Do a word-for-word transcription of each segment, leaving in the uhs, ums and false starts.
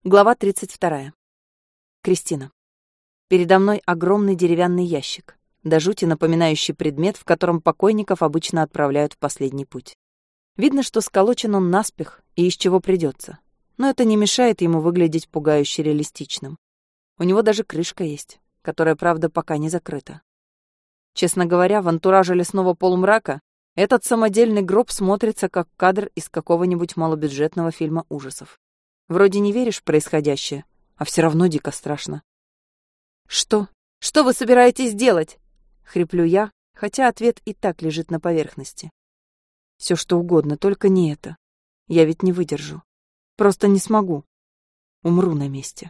Глава тридцать вторая. Кристина. Передо мной огромный деревянный ящик, до жути напоминающий предмет, в котором покойников обычно отправляют в последний путь. Видно, что сколочен он наспех и из чего придется, но это не мешает ему выглядеть пугающе реалистичным. У него даже крышка есть, которая, правда, пока не закрыта. Честно говоря, в антураже лесного полумрака этот самодельный гроб смотрится как кадр из какого-нибудь малобюджетного фильма ужасов. Вроде не веришь в происходящее, а все равно дико страшно. «Что? Что вы собираетесь делать?» — хриплю я, хотя ответ и так лежит на поверхности. Все что угодно, только не это. Я ведь не выдержу. Просто не смогу. Умру на месте.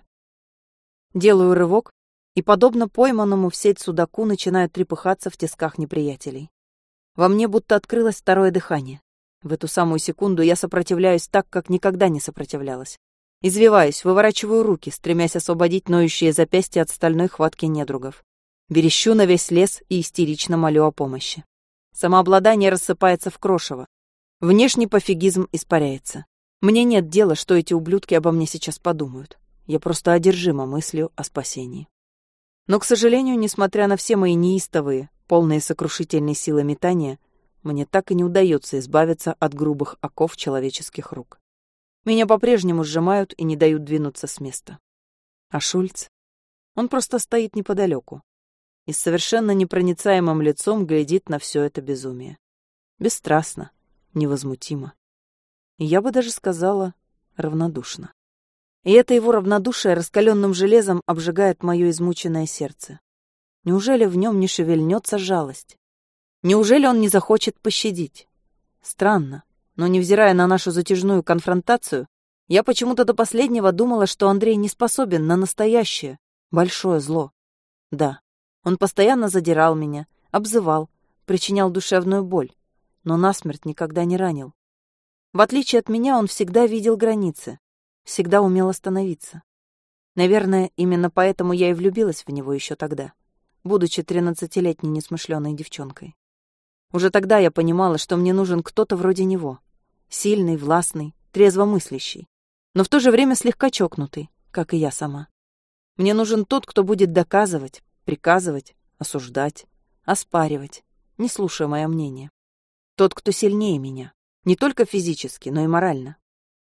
Делаю рывок, и, подобно пойманному в сеть судаку, начинаю трепыхаться в тисках неприятелей. Во мне будто открылось второе дыхание. В эту самую секунду я сопротивляюсь так, как никогда не сопротивлялась. Извиваюсь, выворачиваю руки, стремясь освободить ноющие запястья от стальной хватки недругов. Верещу на весь лес и истерично молю о помощи. Самообладание рассыпается в крошево. Внешний пофигизм испаряется. Мне нет дела, что эти ублюдки обо мне сейчас подумают. Я просто одержима мыслью о спасении. Но, к сожалению, несмотря на все мои неистовые, полные сокрушительной силы метания, мне так и не удается избавиться от грубых оков человеческих рук. Меня по-прежнему сжимают и не дают двинуться с места. А Шульц? Он просто стоит неподалеку и с совершенно непроницаемым лицом глядит на все это безумие. Бесстрастно, невозмутимо. И я бы даже сказала, равнодушно. И это его равнодушие раскаленным железом обжигает мое измученное сердце. Неужели в нем не шевельнется жалость? Неужели он не захочет пощадить? Странно, но, невзирая на нашу затяжную конфронтацию, я почему-то до последнего думала, что Андрей не способен на настоящее, большое зло. Да, он постоянно задирал меня, обзывал, причинял душевную боль, но насмерть никогда не ранил. В отличие от меня, он всегда видел границы, всегда умел остановиться. Наверное, именно поэтому я и влюбилась в него еще тогда, будучи тринадцатилетней несмышленой девчонкой. Уже тогда я понимала, что мне нужен кто-то вроде него. Сильный, властный, трезвомыслящий. Но в то же время слегка чокнутый, как и я сама. Мне нужен тот, кто будет доказывать, приказывать, осуждать, оспаривать, не слушая мое мнение. Тот, кто сильнее меня. Не только физически, но и морально.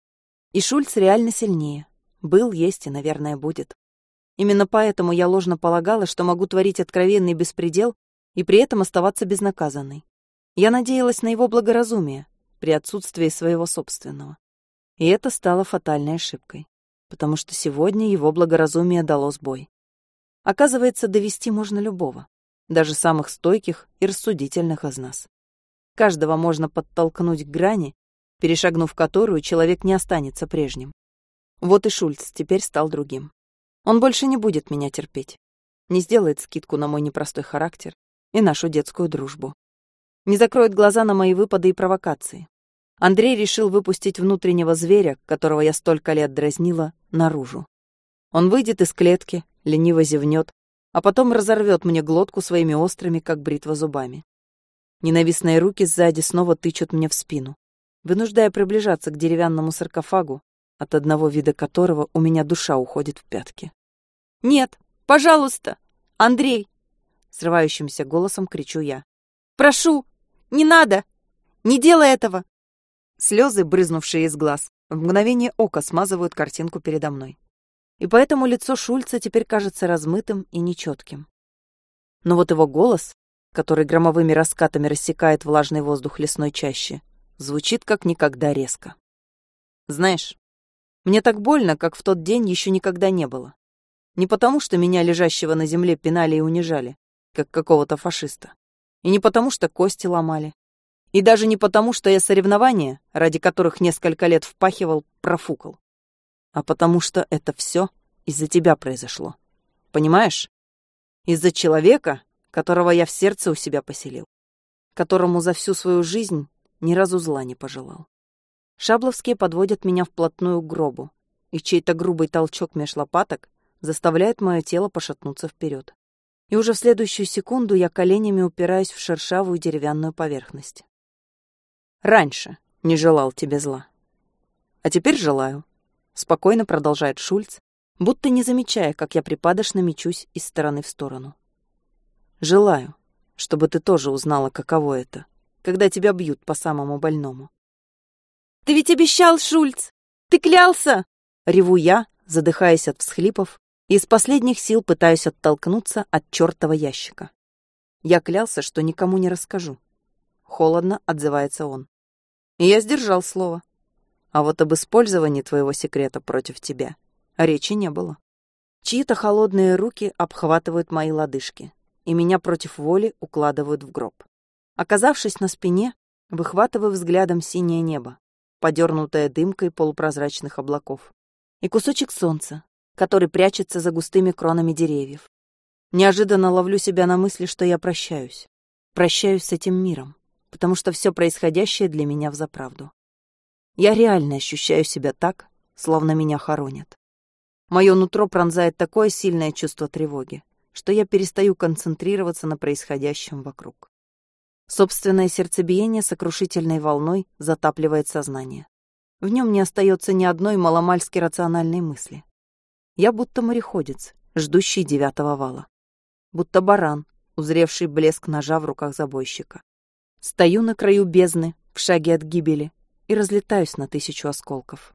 И Шульц реально сильнее. Был, есть и, наверное, будет. Именно поэтому я ложно полагала, что могу творить откровенный беспредел и при этом оставаться безнаказанной. Я надеялась на его благоразумие при отсутствии своего собственного. И это стало фатальной ошибкой, потому что сегодня его благоразумие дало сбой. Оказывается, довести можно любого, даже самых стойких и рассудительных из нас. Каждого можно подтолкнуть к грани, перешагнув которую человек не останется прежним. Вот и Шульц теперь стал другим. Он больше не будет меня терпеть, не сделает скидку на мой непростой характер и нашу детскую дружбу. Не закроет глаза на мои выпады и провокации. Андрей решил выпустить внутреннего зверя, которого я столько лет дразнила, наружу. Он выйдет из клетки, лениво зевнет, а потом разорвет мне глотку своими острыми, как бритва, зубами. Ненавистные руки сзади снова тычут мне в спину, вынуждая приближаться к деревянному саркофагу, от одного вида которого у меня душа уходит в пятки. «Нет, пожалуйста, Андрей!» Срывающимся голосом кричу я. «Прошу, не надо! Не делай этого!» Слезы, брызнувшие из глаз, в мгновение ока смазывают картинку передо мной. И поэтому лицо Шульца теперь кажется размытым и нечетким. Но вот его голос, который громовыми раскатами рассекает влажный воздух лесной чащи, звучит как никогда резко. Знаешь, мне так больно, как в тот день еще никогда не было. Не потому, что меня, лежащего на земле, пинали и унижали, как какого-то фашиста. И не потому, что кости ломали. И даже не потому, что я соревнования, ради которых несколько лет впахивал, профукал. А потому что это все из-за тебя произошло. Понимаешь? Из-за человека, которого я в сердце у себя поселил. Которому за всю свою жизнь ни разу зла не пожелал. Шабловские подводят меня вплотную к гробу, и чей-то грубый толчок меж лопаток заставляет мое тело пошатнуться вперед. И уже в следующую секунду я коленями упираюсь в шершавую деревянную поверхность. Раньше не желал тебе зла. А теперь желаю. спокойно продолжает Шульц, будто не замечая, как я припадочно мечусь из стороны в сторону. Желаю, чтобы ты тоже узнала, каково это, когда тебя бьют по самому больному. «Ты ведь обещал, Шульц! Ты клялся!» Реву я, задыхаясь от всхлипов, и из последних сил пытаюсь оттолкнуться от чертова ящика. Я клялся, что никому не расскажу. Холодно отзывается он. И я сдержал слово. А вот об использовании твоего секрета против тебя речи не было. Чьи-то холодные руки обхватывают мои лодыжки, и меня против воли укладывают в гроб. Оказавшись на спине, выхватываю взглядом синее небо, подернутое дымкой полупрозрачных облаков, и кусочек солнца, который прячется за густыми кронами деревьев. Неожиданно ловлю себя на мысли, что я прощаюсь. Прощаюсь с этим миром, потому что все происходящее для меня взаправду. Я реально ощущаю себя так, словно меня хоронят. Мое нутро пронзает такое сильное чувство тревоги, что я перестаю концентрироваться на происходящем вокруг. Собственное сердцебиение сокрушительной волной затапливает сознание. В нем не остается ни одной маломальски рациональной мысли. Я будто мореходец, ждущий девятого вала. Будто баран, узревший блеск ножа в руках забойщика. Стою на краю бездны, в шаге от гибели, и разлетаюсь на тысячу осколков.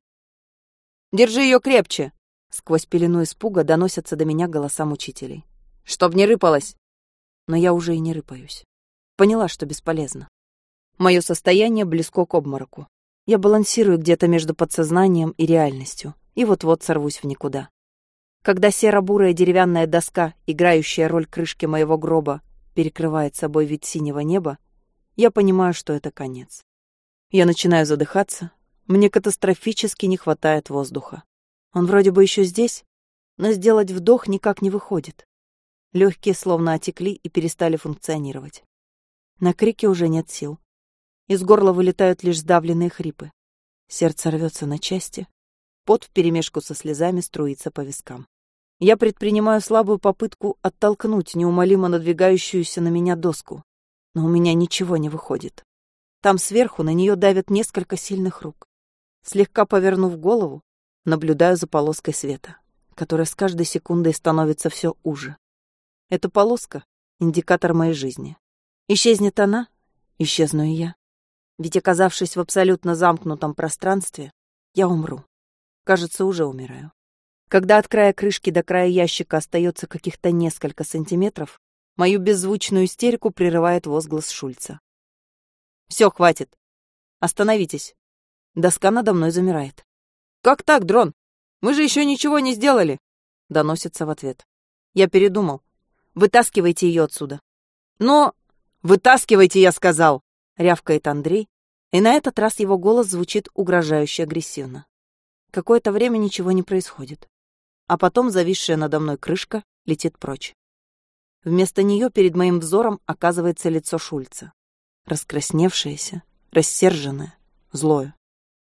«Держи ее крепче!» Сквозь пелену испуга доносятся до меня голоса мучителей. «Чтоб не рыпалось!» Но я уже и не рыпаюсь. Поняла, что бесполезно. Мое состояние близко к обмороку. Я балансирую где-то между подсознанием и реальностью, и вот-вот сорвусь в никуда. Когда серо-бурая деревянная доска, играющая роль крышки моего гроба, перекрывает собой вид синего неба, я понимаю, что это конец. Я начинаю задыхаться, мне катастрофически не хватает воздуха. Он вроде бы еще здесь, но сделать вдох никак не выходит. Легкие словно отекли и перестали функционировать. На крики уже нет сил. Из горла вылетают лишь сдавленные хрипы. Сердце рвется на части, пот вперемешку со слезами струится по вискам. Я предпринимаю слабую попытку оттолкнуть неумолимо надвигающуюся на меня доску, но у меня ничего не выходит. Там сверху на нее давят несколько сильных рук. Слегка повернув голову, наблюдаю за полоской света, которая с каждой секундой становится все уже. Эта полоска — индикатор моей жизни. Исчезнет она, исчезну и я. Ведь, оказавшись в абсолютно замкнутом пространстве, я умру. Кажется, уже умираю. Когда от края крышки до края ящика остается каких-то несколько сантиметров, мою беззвучную истерику прерывает возглас Шульца. «Все, хватит. Остановитесь». Доска надо мной замирает. «Как так, дрон? Мы же еще ничего не сделали!» Доносится в ответ. «Я передумал. Вытаскивайте ее отсюда». «Но...» «Вытаскивайте, я сказал!» Рявкает Андрей, и на этот раз его голос звучит угрожающе агрессивно. Какое-то время ничего не происходит. А потом зависшая надо мной крышка летит прочь. Вместо нее перед моим взором оказывается лицо Шульца. Раскрасневшееся, рассерженное, злое.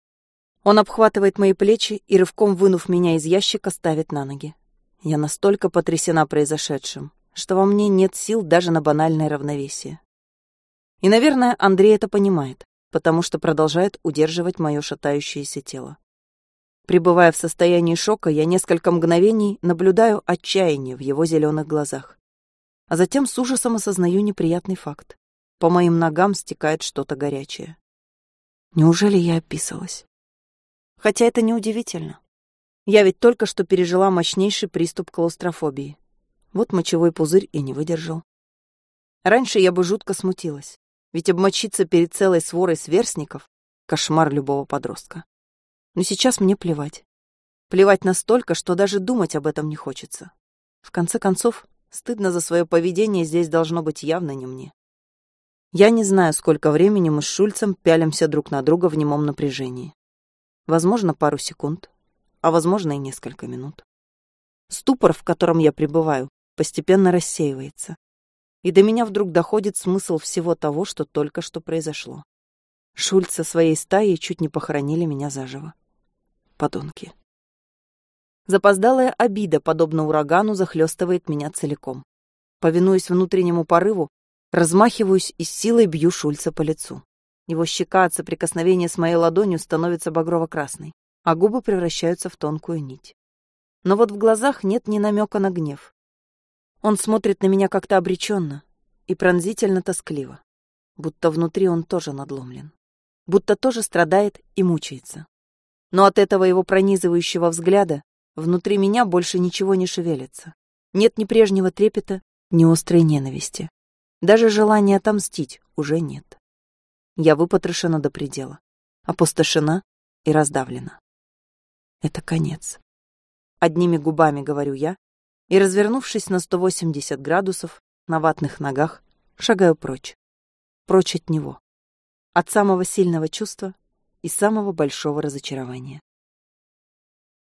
Он обхватывает мои плечи и, рывком вынув меня из ящика, ставит на ноги. Я настолько потрясена произошедшим, что во мне нет сил даже на банальное равновесие. И, наверное, Андрей это понимает, потому что продолжает удерживать мое шатающееся тело. Пребывая в состоянии шока, я несколько мгновений наблюдаю отчаяние в его зеленых глазах. А затем с ужасом осознаю неприятный факт. По моим ногам стекает что-то горячее. Неужели я описалась? Хотя это неудивительно. Я ведь только что пережила мощнейший приступ клаустрофобии. Вот мочевой пузырь и не выдержал. Раньше я бы жутко смутилась, ведь обмочиться перед целой сворой сверстников — кошмар любого подростка. Но сейчас мне плевать. Плевать настолько, что даже думать об этом не хочется. В конце концов, стыдно за свое поведение здесь должно быть явно не мне. Я не знаю, сколько времени мы с Шульцем пялимся друг на друга в немом напряжении. Возможно, пару секунд, а возможно и несколько минут. Ступор, в котором я пребываю, постепенно рассеивается. И до меня вдруг доходит смысл всего того, что только что произошло. Шульц со своей стаей чуть не похоронили меня заживо. Подонки. Запоздалая обида, подобно урагану, захлестывает меня целиком. Повинуясь внутреннему порыву, размахиваюсь и с силой бью Шульца по лицу. Его щека от соприкосновения с моей ладонью становится багрово-красной. а губы превращаются в тонкую нить. Но вот в глазах нет ни намека на гнев. Он смотрит на меня как-то обреченно и пронзительно тоскливо, будто внутри он тоже надломлен, будто тоже страдает и мучается. Но от этого его пронизывающего взгляда внутри меня больше ничего не шевелится. Нет ни прежнего трепета, ни острой ненависти. Даже желания отомстить уже нет. Я выпотрошена до предела, опустошена и раздавлена. Это конец. Одними губами говорю я, и, развернувшись на сто восемьдесят градусов, на ватных ногах, шагаю прочь. Прочь от него. От самого сильного чувства и самого большого разочарования.